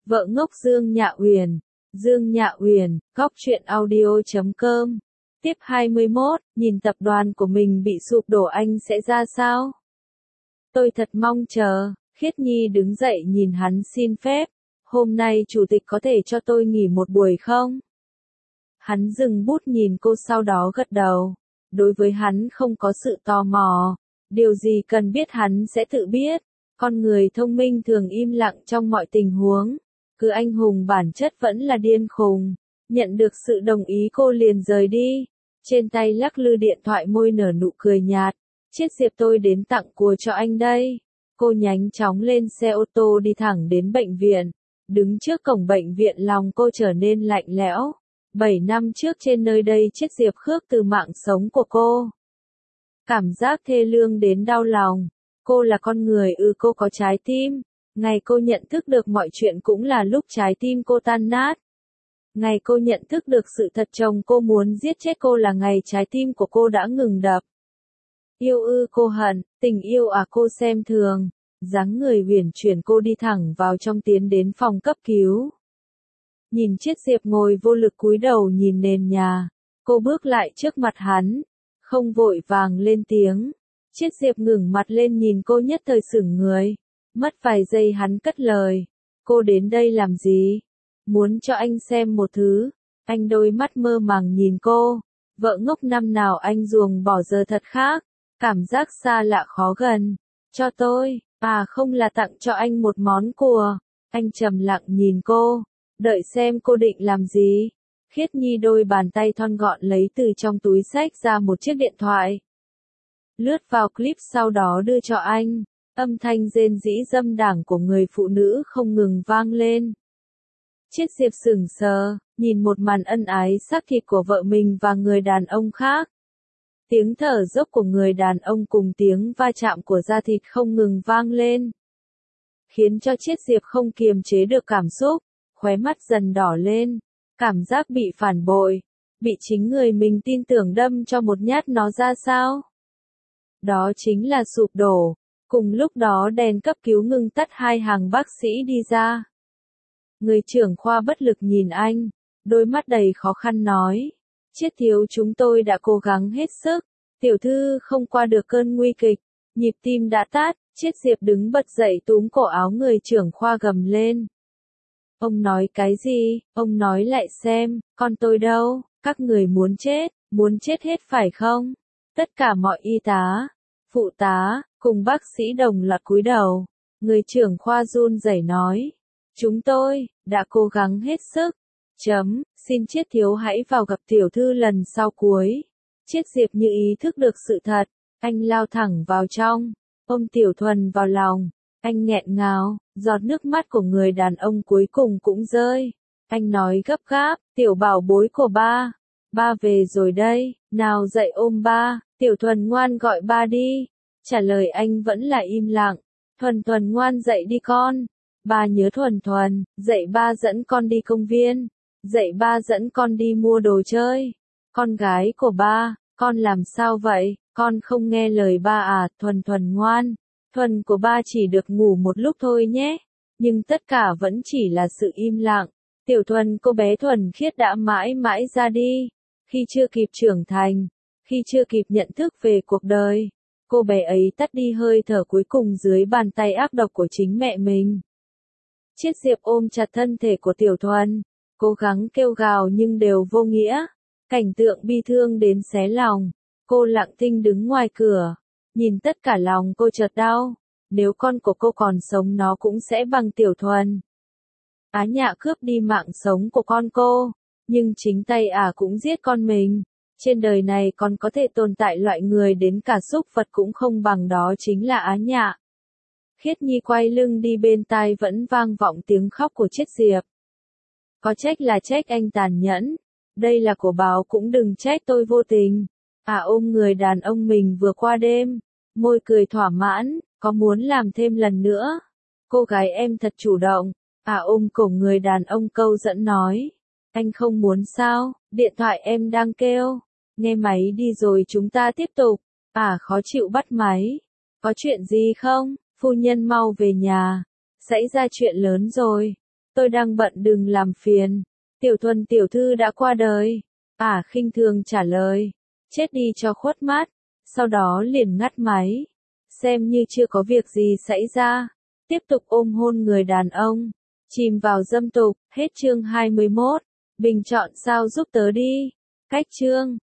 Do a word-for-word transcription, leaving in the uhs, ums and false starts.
Vợ ngốc Dương Nhạ Uyển, Dương Nhạ Uyển, góc truyện audio chấm com. Tiếp hai mươi mốt, nhìn tập đoàn của mình bị sụp đổ anh sẽ ra sao? Tôi thật mong chờ. Khiết Nhi đứng dậy nhìn hắn xin phép. Hôm nay chủ tịch có thể cho tôi nghỉ một buổi không? Hắn dừng bút nhìn cô sau đó gật đầu. Đối với hắn không có sự tò mò. Điều gì cần biết hắn sẽ tự biết. Con người thông minh thường im lặng trong mọi tình huống. Cứ anh hùng bản chất vẫn là điên khùng. Nhận được sự đồng ý cô liền rời đi. Trên tay lắc lư điện thoại, môi nở nụ cười nhạt. Chiết Diệp, tôi đến tặng cua cho anh đây. Cô nhanh chóng lên xe ô tô đi thẳng đến bệnh viện. Đứng trước cổng bệnh viện lòng cô trở nên lạnh lẽo. Bảy năm trước trên nơi đây Chiết Diệp khước từ mạng sống của cô. Cảm giác thê lương đến đau lòng. Cô là con người ư? Cô có trái tim. Ngày cô nhận thức được mọi chuyện cũng là lúc trái tim cô tan nát. Ngày cô nhận thức được sự thật chồng cô muốn giết chết cô là ngày trái tim của cô đã ngừng đập. Yêu ư? Cô hận, tình yêu à? Cô xem thường. Dáng người uyển chuyển cô đi thẳng vào trong, tiến đến phòng cấp cứu. Nhìn Chiết Diệp ngồi vô lực cúi đầu nhìn nền nhà. Cô bước lại trước mặt hắn. Không vội vàng lên tiếng. Chiết Diệp ngẩng mặt lên nhìn cô, nhất thời sững người. Mất vài giây hắn cất lời. Cô đến đây làm gì? Muốn cho anh xem một thứ. Anh đôi mắt mơ màng nhìn cô. Vợ ngốc, năm nào anh ruồng bỏ giờ thật khác. Cảm giác xa lạ khó gần. Cho tôi, à không, là tặng cho anh một món cua. Anh trầm lặng nhìn cô. Đợi xem cô định làm gì. Khiết Nhi đôi bàn tay thon gọn lấy từ trong túi xách ra một chiếc điện thoại. Lướt vào clip sau đó đưa cho anh. Âm thanh rên rỉ dâm đảng của người phụ nữ không ngừng vang lên. Chiết Diệp sững sờ, nhìn một màn ân ái xác thịt của vợ mình và người đàn ông khác. Tiếng thở dốc của người đàn ông cùng tiếng va chạm của da thịt không ngừng vang lên. Khiến cho Chiết Diệp không kiềm chế được cảm xúc, khóe mắt dần đỏ lên. Cảm giác bị phản bội, bị chính người mình tin tưởng đâm cho một nhát nó ra sao? Đó chính là sụp đổ. Cùng lúc đó đèn cấp cứu ngưng tắt, hai hàng bác sĩ đi ra. Người trưởng khoa bất lực nhìn anh, đôi mắt đầy khó khăn nói. Chiết thiếu, chúng tôi đã cố gắng hết sức. Tiểu thư không qua được cơn nguy kịch, nhịp tim đã tát. Chiết Diệp đứng bật dậy túm cổ áo người trưởng khoa gầm lên. Ông nói cái gì? Ông nói lại xem, con tôi đâu? Các người muốn chết, muốn chết hết phải không? Tất cả mọi y tá, phụ tá, cùng bác sĩ đồng loạt cúi đầu. Người trưởng khoa run rẩy nói. Chúng tôi, đã cố gắng hết sức. Chấm, xin Chiết thiếu hãy vào gặp tiểu thư lần sau cuối. Chiết Diệp như ý thức được sự thật. Anh lao thẳng vào trong, ôm Tiểu Thuần vào lòng. Anh nghẹn ngào, giọt nước mắt của người đàn ông cuối cùng cũng rơi. Anh nói gấp gáp, tiểu bảo bối của ba. Ba về rồi đây, nào dậy ôm ba. Tiểu Thuần ngoan, gọi ba đi. Trả lời anh vẫn là im lặng. Thuần Thuần ngoan, dậy đi con. Ba nhớ Thuần Thuần, dậy ba dẫn con đi công viên. Dậy ba dẫn con đi mua đồ chơi. Con gái của ba, con làm sao vậy? Con không nghe lời ba à? Thuần Thuần ngoan. Thuần của ba chỉ được ngủ một lúc thôi nhé. Nhưng tất cả vẫn chỉ là sự im lặng. Tiểu Thuần, cô bé thuần khiết đã mãi mãi ra đi. Khi chưa kịp trưởng thành, khi chưa kịp nhận thức về cuộc đời, cô bé ấy tắt đi hơi thở cuối cùng dưới bàn tay ác độc của chính mẹ mình. Chiết Diệp ôm chặt thân thể của Tiểu Thuần, cố gắng kêu gào nhưng đều vô nghĩa. Cảnh tượng bi thương đến xé lòng. Cô lặng thinh đứng ngoài cửa, nhìn tất cả, lòng cô chợt đau. Nếu con của cô còn sống nó cũng sẽ bằng Tiểu Thuần. Á Nhạ cướp đi mạng sống của con cô, nhưng chính tay ả cũng giết con mình. Trên đời này còn có thể tồn tại loại người đến cả súc vật cũng không bằng, đó chính là Á Nhạ. Khiết Nhi quay lưng đi, bên tai vẫn vang vọng tiếng khóc của Chiết Diệp. Có trách là trách anh tàn nhẫn, đây là của báo, cũng đừng trách tôi vô tình. Ả ôm người đàn ông mình vừa qua đêm, môi cười thỏa mãn, có muốn làm thêm lần nữa? Cô gái em thật chủ động. Ả ôm cổ người đàn ông câu dẫn nói. Anh không muốn sao? Điện thoại em đang kêu. Nghe máy đi rồi chúng ta tiếp tục. Ả khó chịu bắt máy. Có chuyện gì không? Phu nhân mau về nhà. Xảy ra chuyện lớn rồi. Tôi đang bận đừng làm phiền. Tiểu Thuần tiểu thư đã qua đời. Ả khinh thường trả lời. Chết đi cho khuất mắt. Sau đó liền ngắt máy. Xem như chưa có việc gì xảy ra. Tiếp tục ôm hôn người đàn ông. Chìm vào dâm tục. Hết chương hai mươi mốt. Bình chọn sao giúp tớ đi. Cách chương.